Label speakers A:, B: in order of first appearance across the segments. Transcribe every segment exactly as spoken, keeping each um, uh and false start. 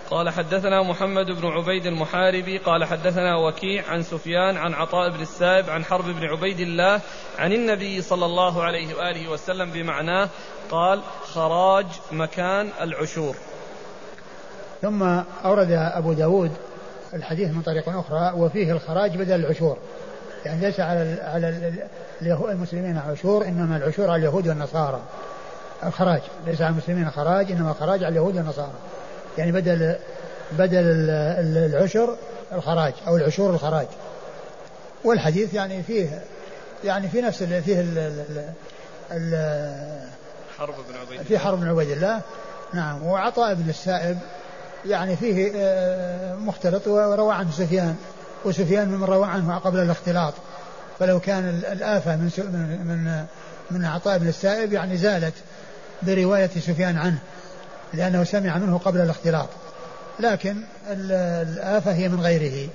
A: قال حدثنا محمد بن عبيد المحاربي قال حدثنا وكيع عن سفيان عن عطاء بن السائب عن حرب بن عبيد الله عن النبي صلى الله عليه وآله وسلم بمعناه قال خراج مكان العشور.
B: ثم أورد أبو داود الحديث من طريق أخرى وفيه الخراج بدل العشور، يعني ليس على على المسلمين عشور إنما العشور على اليهود والنصارى. الخراج ليس على المسلمين خراج إنما خراج على اليهود والنصارى، يعني بدل بدل العشر الخراج أو العشور الخراج. والحديث يعني فيه يعني في نفس اللي فيه ال ال ال
A: حرب بن عبيد
B: في حرب بن عبيد الله. نعم. وعطاء بن السائب يعني فيه مختلط وروى عنه سفيان، وسفيان من روى عنه قبل الاختلاط، فلو كان الآفة من من من عطاء بن السائب يعني زالت برواية سفيان عنه لأنه سمع منه قبل الاختلاط، لكن الآفة هي من غيره.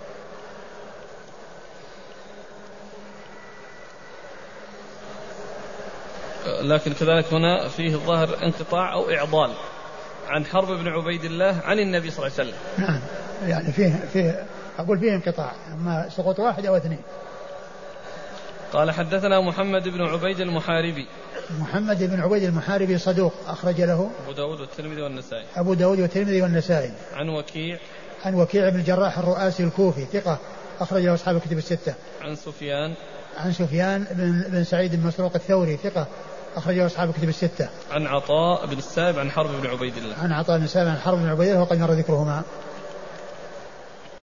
A: لكن كذلك هنا فيه الظاهر انقطاع أو إعضال عن حرب بن عبيد الله عن النبي صلى الله عليه وسلم.
B: نعم، يعني فيه فيه أقول فيه انقطاع، أما سقوط واحد أو اثنين.
A: قال حدثنا محمد بن عبيد المحاربي.
B: محمد بن عبيد المحاربي صدوق أخرج له
A: أبو داود والترمذي والنسائي.
B: أبو داود والترمذي والنسائي.
A: عن وكيع.
B: عن وكيع بن الجراح الرؤاسي الكوفي ثقة أخرج له أصحاب الكتب الستة.
A: عن سفيان.
B: عن سفيان بن, بن سعيد بن مسروق الثوري ثقة أخرج له أصحاب الكتب الستة.
A: عن عطاء بن السائب عن حرب بن عبيد الله.
B: عن عطاء بن السائب عن حرب بن عبيد الله وقد مر ذكرهما.